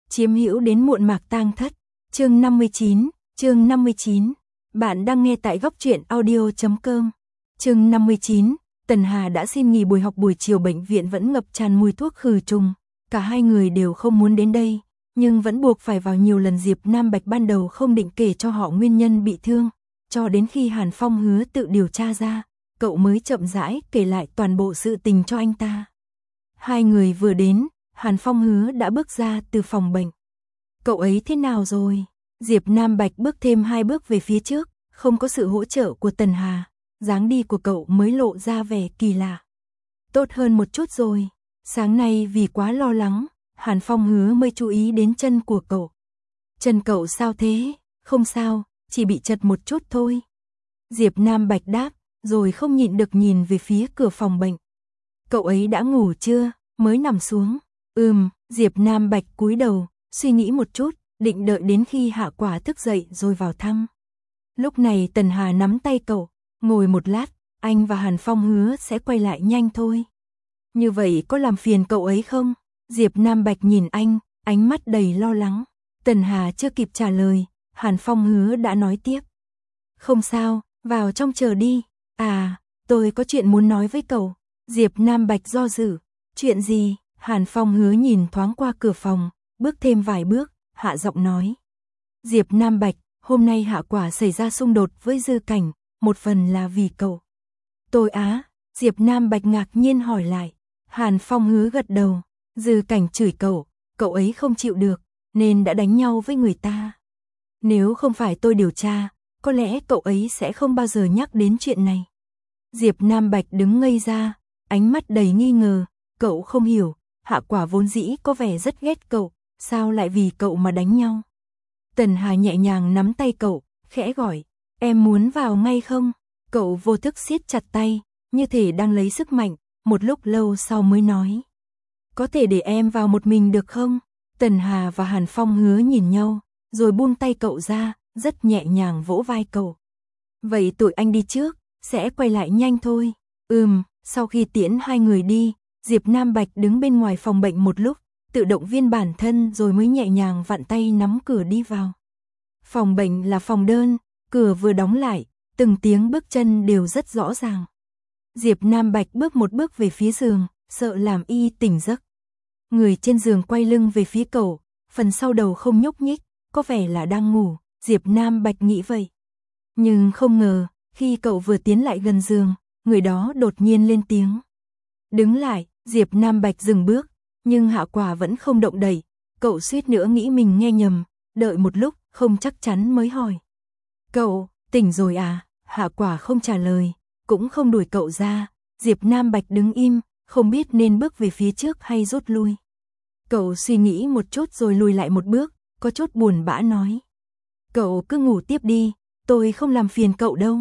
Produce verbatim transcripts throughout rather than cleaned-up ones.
chiếm hữu đến muộn mạc tang thất. Chương năm mươi chín, chương năm mươi chín. Bạn đang nghe tại góc truyện audio chấm com. Chương năm mươi chín, Tần Hà đã xin nghỉ buổi học buổi chiều, bệnh viện vẫn ngập tràn mùi thuốc khử trùng. Cả hai người đều không muốn đến đây, nhưng vẫn buộc phải vào nhiều lần. Diệp Nam Bạch ban đầu không định kể cho họ nguyên nhân bị thương, cho đến khi Hàn Phong Hứa tự điều tra ra, cậu mới chậm rãi kể lại toàn bộ sự tình cho anh ta. Hai người vừa đến, Hàn Phong Hứa đã bước ra từ phòng bệnh. Cậu ấy thế nào rồi? Diệp Nam Bạch bước thêm hai bước về phía trước, không có sự hỗ trợ của Tần Hà, dáng đi của cậu mới lộ ra vẻ kỳ lạ. Tốt hơn một chút rồi. Sáng nay vì quá lo lắng, Hàn Phong Hứa mới chú ý đến chân của cậu. Chân cậu sao thế? Không sao, chỉ bị chật một chút thôi. Diệp Nam Bạch đáp, rồi không nhịn được nhìn về phía cửa phòng bệnh. Cậu ấy đã ngủ chưa? Mới nằm xuống. Ừm, Diệp Nam Bạch cúi đầu, suy nghĩ một chút, định đợi đến khi Hạ Quả thức dậy rồi vào thăm. Lúc này Tần Hà nắm tay cậu, ngồi một lát, anh và Hàn Phong Hứa sẽ quay lại nhanh thôi. Như vậy có làm phiền cậu ấy không? Diệp Nam Bạch nhìn anh, ánh mắt đầy lo lắng. Tần Hà chưa kịp trả lời, Hàn Phong Hứa đã nói tiếp. Không sao, vào trong chờ đi. À, tôi có chuyện muốn nói với cậu. Diệp Nam Bạch do dự. Chuyện gì? Hàn Phong Hứa nhìn thoáng qua cửa phòng, bước thêm vài bước, hạ giọng nói. Diệp Nam Bạch, hôm nay Hạ Quả xảy ra xung đột với Dư Cảnh, một phần là vì cậu. Tôi á? Diệp Nam Bạch ngạc nhiên hỏi lại. Hàn Phong Hứa gật đầu. Dư Cảnh chửi cậu, cậu ấy không chịu được, nên đã đánh nhau với người ta. Nếu không phải tôi điều tra, có lẽ cậu ấy sẽ không bao giờ nhắc đến chuyện này. Diệp Nam Bạch đứng ngây ra, ánh mắt đầy nghi ngờ. Cậu không hiểu, Hạ Quả vốn dĩ có vẻ rất ghét cậu, sao lại vì cậu mà đánh nhau? Tần Hà nhẹ nhàng nắm tay cậu, khẽ gọi, em muốn vào ngay không? Cậu vô thức siết chặt tay, như thể đang lấy sức mạnh, một lúc lâu sau mới nói. Có thể để em vào một mình được không? Tần Hà và Hàn Phong Hứa nhìn nhau, rồi buông tay cậu ra, rất nhẹ nhàng vỗ vai cậu. Vậy tụi anh đi trước, sẽ quay lại nhanh thôi. Ừm, sau khi tiễn hai người đi, Diệp Nam Bạch đứng bên ngoài phòng bệnh một lúc, tự động viên bản thân rồi mới nhẹ nhàng vặn tay nắm cửa đi vào. Phòng bệnh là phòng đơn, cửa vừa đóng lại, từng tiếng bước chân đều rất rõ ràng. Diệp Nam Bạch bước một bước về phía giường, sợ làm y tỉnh giấc. Người trên giường quay lưng về phía cậu, phần sau đầu không nhúc nhích, có vẻ là đang ngủ, Diệp Nam Bạch nghĩ vậy. Nhưng không ngờ, khi cậu vừa tiến lại gần giường, người đó đột nhiên lên tiếng. Đứng lại, Diệp Nam Bạch dừng bước, nhưng Hạ Quả vẫn không động đậy, cậu suýt nữa nghĩ mình nghe nhầm, đợi một lúc, không chắc chắn mới hỏi. Cậu, tỉnh rồi à? Hạ Quả không trả lời, cũng không đuổi cậu ra, Diệp Nam Bạch đứng im, không biết nên bước về phía trước hay rút lui. Cậu suy nghĩ một chút rồi lùi lại một bước, có chút buồn bã nói. Cậu cứ ngủ tiếp đi, tôi không làm phiền cậu đâu.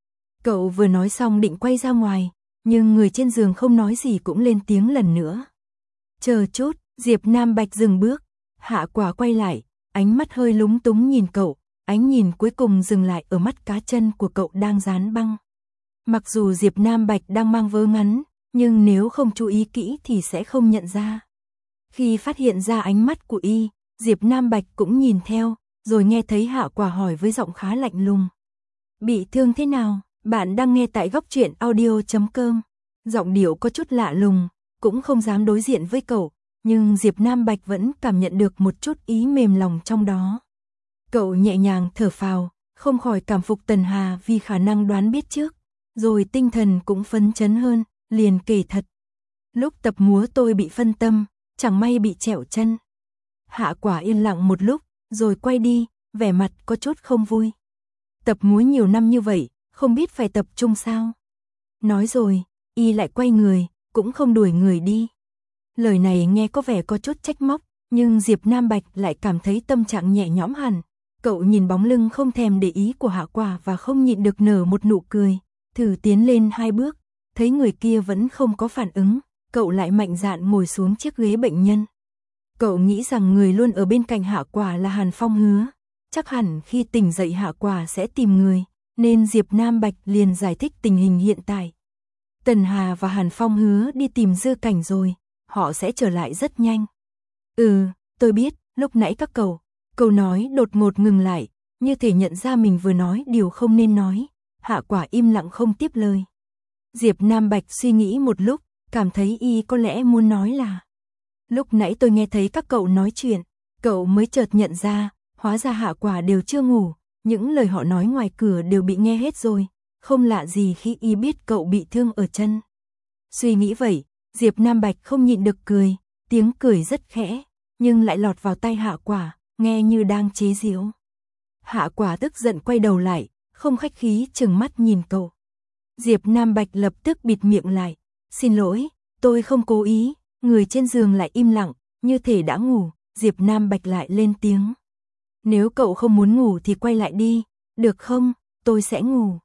Cậu vừa nói xong định quay ra ngoài, nhưng người trên giường không nói gì cũng lên tiếng lần nữa. Chờ chút, Diệp Nam Bạch dừng bước, Hạ Quả quay lại, ánh mắt hơi lúng túng nhìn cậu, ánh nhìn cuối cùng dừng lại ở mắt cá chân của cậu đang dán băng. Mặc dù Diệp Nam Bạch đang mang vớ ngắn, nhưng nếu không chú ý kỹ thì sẽ không nhận ra. Khi phát hiện ra ánh mắt của y, Diệp Nam Bạch cũng nhìn theo, rồi nghe thấy Hạ Quả hỏi với giọng khá lạnh lùng. Bị thương thế nào? Bạn đang nghe tại góc truyện audio chấm com. Giọng điệu có chút lạ lùng, cũng không dám đối diện với cậu, nhưng Diệp Nam Bạch vẫn cảm nhận được một chút ý mềm lòng trong đó. Cậu nhẹ nhàng thở phào, không khỏi cảm phục Tần Hà vì khả năng đoán biết trước, rồi tinh thần cũng phấn chấn hơn, liền kể thật. Lúc tập múa tôi bị phân tâm, chẳng may bị trẹo chân. Hạ Quả yên lặng một lúc, rồi quay đi, vẻ mặt có chút không vui. Tập múa nhiều năm như vậy, không biết phải tập trung sao? Nói rồi, y lại quay người, cũng không đuổi người đi. Lời này nghe có vẻ có chút trách móc, nhưng Diệp Nam Bạch lại cảm thấy tâm trạng nhẹ nhõm hẳn. Cậu nhìn bóng lưng không thèm để ý của Hạ Quả và không nhịn được nở một nụ cười, thử tiến lên hai bước, thấy người kia vẫn không có phản ứng, cậu lại mạnh dạn ngồi xuống chiếc ghế bệnh nhân. Cậu nghĩ rằng người luôn ở bên cạnh Hạ Quả là Hàn Phong Hứa, chắc hẳn khi tỉnh dậy Hạ Quả sẽ tìm người, nên Diệp Nam Bạch liền giải thích tình hình hiện tại. Tần Hà và Hàn Phong Hứa đi tìm Dư Cảnh rồi, họ sẽ trở lại rất nhanh. Ừ, tôi biết, lúc nãy các cậu, câu nói đột ngột ngừng lại, như thể nhận ra mình vừa nói điều không nên nói, Hạ Quả im lặng không tiếp lời. Diệp Nam Bạch suy nghĩ một lúc, cảm thấy y có lẽ muốn nói là lúc nãy tôi nghe thấy các cậu nói chuyện, cậu mới chợt nhận ra, hóa ra Hạ Quả đều chưa ngủ, những lời họ nói ngoài cửa đều bị nghe hết rồi, không lạ gì khi y biết cậu bị thương ở chân. Suy nghĩ vậy, Diệp Nam Bạch không nhịn được cười, tiếng cười rất khẽ, nhưng lại lọt vào tai Hạ Quả, nghe như đang chế giễu. Hạ Quả tức giận quay đầu lại, không khách khí trừng mắt nhìn cậu. Diệp Nam Bạch lập tức bịt miệng lại, xin lỗi, tôi không cố ý, người trên giường lại im lặng, như thể đã ngủ, Diệp Nam Bạch lại lên tiếng. Nếu cậu không muốn ngủ thì quay lại đi, được không, tôi sẽ ngủ.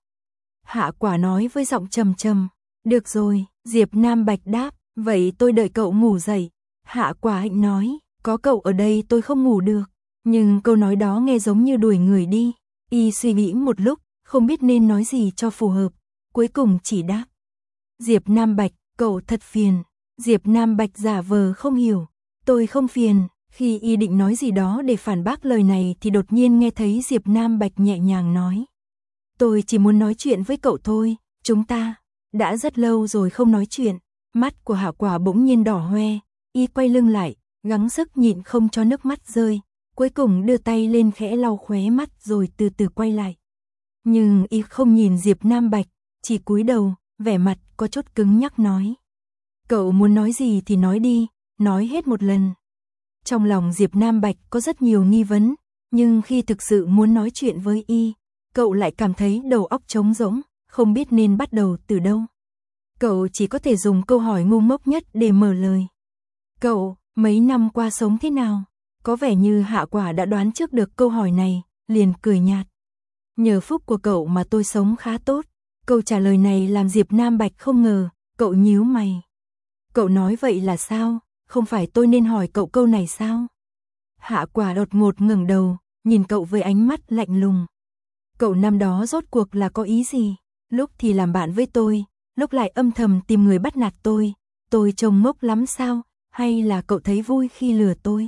Hạ Quả nói với giọng trầm trầm, được rồi, Diệp Nam Bạch đáp, vậy tôi đợi cậu ngủ dậy. Hạ Quả hạnh nói, có cậu ở đây tôi không ngủ được, nhưng câu nói đó nghe giống như đuổi người đi. Y suy nghĩ một lúc, không biết nên nói gì cho phù hợp, cuối cùng chỉ đáp. Diệp Nam Bạch, cậu thật phiền. Diệp Nam Bạch giả vờ không hiểu, tôi không phiền. Khi y định nói gì đó để phản bác lời này thì đột nhiên nghe thấy Diệp Nam Bạch nhẹ nhàng nói. Tôi chỉ muốn nói chuyện với cậu thôi, chúng ta đã rất lâu rồi không nói chuyện. Mắt của Hạ Quả bỗng nhiên đỏ hoe, y quay lưng lại, gắng sức nhịn không cho nước mắt rơi, cuối cùng đưa tay lên khẽ lau khóe mắt rồi từ từ quay lại. Nhưng y không nhìn Diệp Nam Bạch, chỉ cúi đầu, vẻ mặt có chút cứng nhắc nói. Cậu muốn nói gì thì nói đi, nói hết một lần. Trong lòng Diệp Nam Bạch có rất nhiều nghi vấn, nhưng khi thực sự muốn nói chuyện với y, cậu lại cảm thấy đầu óc trống rỗng, không biết nên bắt đầu từ đâu. Cậu chỉ có thể dùng câu hỏi ngu ngốc nhất để mở lời. Cậu, mấy năm qua sống thế nào? Có vẻ như Hạ Quả đã đoán trước được câu hỏi này, liền cười nhạt. Nhờ phúc của cậu mà tôi sống khá tốt. Câu trả lời này làm Diệp Nam Bạch không ngờ, cậu nhíu mày. Cậu nói vậy là sao? Không phải tôi nên hỏi cậu câu này sao? Hạ Quả đột ngột ngẩng đầu, nhìn cậu với ánh mắt lạnh lùng. Cậu năm đó rốt cuộc là có ý gì? Lúc thì làm bạn với tôi, lúc lại âm thầm tìm người bắt nạt tôi. Tôi trông ngốc lắm sao? Hay là cậu thấy vui khi lừa tôi?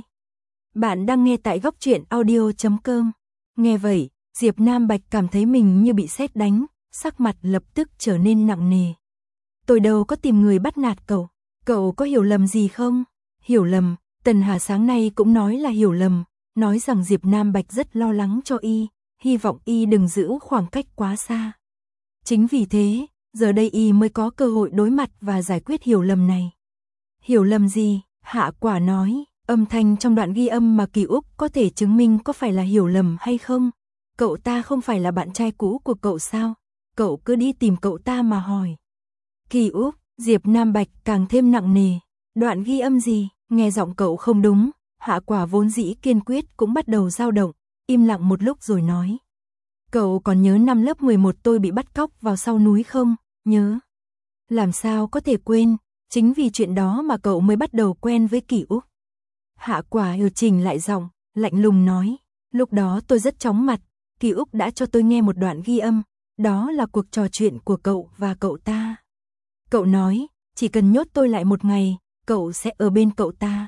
Bạn đang nghe tại góc truyện audio chấm com. Nghe vậy, Diệp Nam Bạch cảm thấy mình như bị sét đánh, sắc mặt lập tức trở nên nặng nề. Tôi đâu có tìm người bắt nạt cậu, cậu có hiểu lầm gì không? Hiểu lầm, Tần Hà sáng nay cũng nói là hiểu lầm, nói rằng Diệp Nam Bạch rất lo lắng cho y, hy vọng y đừng giữ khoảng cách quá xa. Chính vì thế, giờ đây y mới có cơ hội đối mặt và giải quyết hiểu lầm này. Hiểu lầm gì? Hạ Quả nói, âm thanh trong đoạn ghi âm mà Kỳ Úc có thể chứng minh có phải là hiểu lầm hay không? Cậu ta không phải là bạn trai cũ của cậu sao? Cậu cứ đi tìm cậu ta mà hỏi. Kỳ Úc, Diệp Nam Bạch càng thêm nặng nề. Đoạn ghi âm gì? Nghe giọng cậu không đúng. Hạ Quả vốn dĩ kiên quyết cũng bắt đầu dao động, im lặng một lúc rồi nói. Cậu còn nhớ năm lớp mười một tôi bị bắt cóc vào sau núi không? Nhớ. Làm sao có thể quên, chính vì chuyện đó mà cậu mới bắt đầu quen với Kỳ Úc. Hạ Quả điều chỉnh lại giọng, lạnh lùng nói. Lúc đó tôi rất chóng mặt, Kỳ Úc đã cho tôi nghe một đoạn ghi âm, đó là cuộc trò chuyện của cậu và cậu ta. Cậu nói, chỉ cần nhốt tôi lại một ngày, cậu sẽ ở bên cậu ta.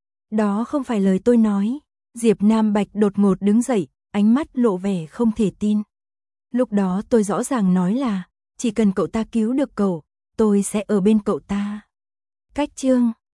Đó không phải lời tôi nói. Diệp Nam Bạch đột ngột đứng dậy, ánh mắt lộ vẻ không thể tin. Lúc đó tôi rõ ràng nói là, chỉ cần cậu ta cứu được cậu, tôi sẽ ở bên cậu ta. Cách chương